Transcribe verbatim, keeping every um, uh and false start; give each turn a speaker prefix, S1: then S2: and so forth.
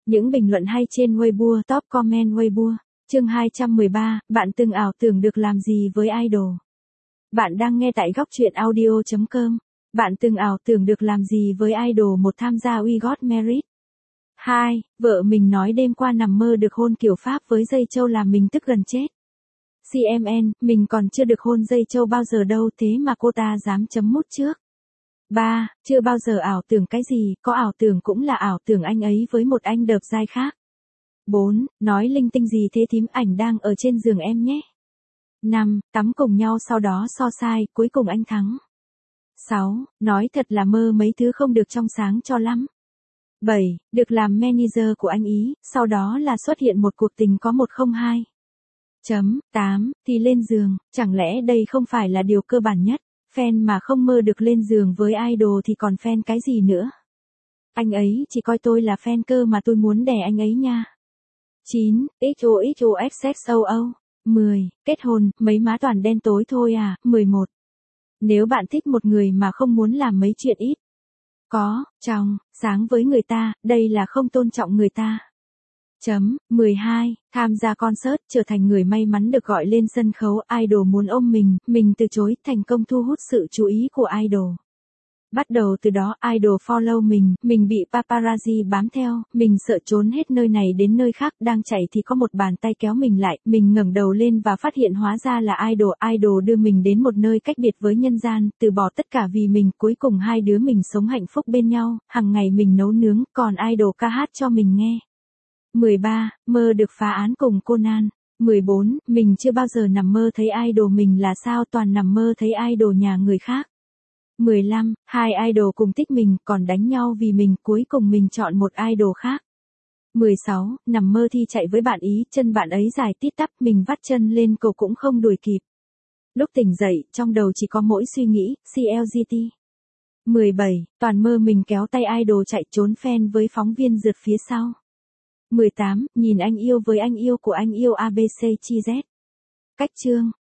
S1: Những bình luận hay trên Weibo, top comment Weibo. Chương hai trăm mười ba, bạn từng ảo tưởng được làm gì với idol? Bạn đang nghe tại góc truyện audio chấm com. Bạn từng ảo tưởng được làm gì với idol một tham gia We Got Married? hai. Vợ mình nói đêm qua nằm mơ được hôn kiểu Pháp với dây châu làm mình tức gần chết. xê em en, mình còn chưa được hôn dây châu bao giờ đâu thế mà cô ta dám chấm mút trước. ba. Chưa bao giờ ảo tưởng cái gì, có ảo tưởng cũng là ảo tưởng anh ấy với một anh đợp dai khác. bốn. Nói linh tinh gì thế thím, ảnh đang ở trên giường em nhé. năm. Tắm cùng nhau sau đó so sai, cuối cùng anh thắng. sáu. Nói thật là mơ mấy thứ không được trong sáng cho lắm. bảy. Được làm manager của anh ý, sau đó là xuất hiện một cuộc tình có một không hai. Chấm. tám. Thì lên giường, chẳng lẽ đây không phải là điều cơ bản nhất? Fan mà không mơ được lên giường với idol thì còn fan cái gì nữa? Anh ấy chỉ coi tôi là fan cơ mà tôi muốn đè anh ấy nha. chín. ích ô ích ô ích ích o o. mười. Kết hôn, mấy má toàn đen tối thôi à. mười một. Nếu bạn thích một người mà không muốn làm mấy chuyện ít có, trong, sáng với người ta, đây là không tôn trọng người ta. Chấm. mười hai. Tham gia concert, trở thành người may mắn được gọi lên sân khấu, idol muốn ôm mình, mình từ chối, thành công thu hút sự chú ý của idol. Bắt đầu từ đó, idol follow mình, mình bị paparazzi bám theo, mình sợ trốn hết nơi này đến nơi khác, đang chạy thì có một bàn tay kéo mình lại, mình ngẩng đầu lên và phát hiện hóa ra là idol, idol đưa mình đến một nơi cách biệt với nhân gian, từ bỏ tất cả vì mình, cuối cùng hai đứa mình sống hạnh phúc bên nhau, hàng ngày mình nấu nướng, còn idol ca hát cho mình nghe. mười ba. Mơ được phá án cùng Conan. mười bốn. Mình chưa bao giờ nằm mơ thấy idol mình là sao, toàn nằm mơ thấy idol nhà người khác. mười lăm. Hai idol cùng thích mình, còn đánh nhau vì mình, cuối cùng mình chọn một idol khác. mười sáu. Nằm mơ thi chạy với bạn ý, chân bạn ấy dài tít tắp, mình vắt chân lên cầu cũng không đuổi kịp. Lúc tỉnh dậy, trong đầu chỉ có mỗi suy nghĩ, xê lờ giê tê. mười bảy. Toàn mơ mình kéo tay idol chạy trốn fan với phóng viên rượt phía sau. mười tám. Nhìn anh yêu với anh yêu của anh yêu a bê xê chi dét. Cách chương.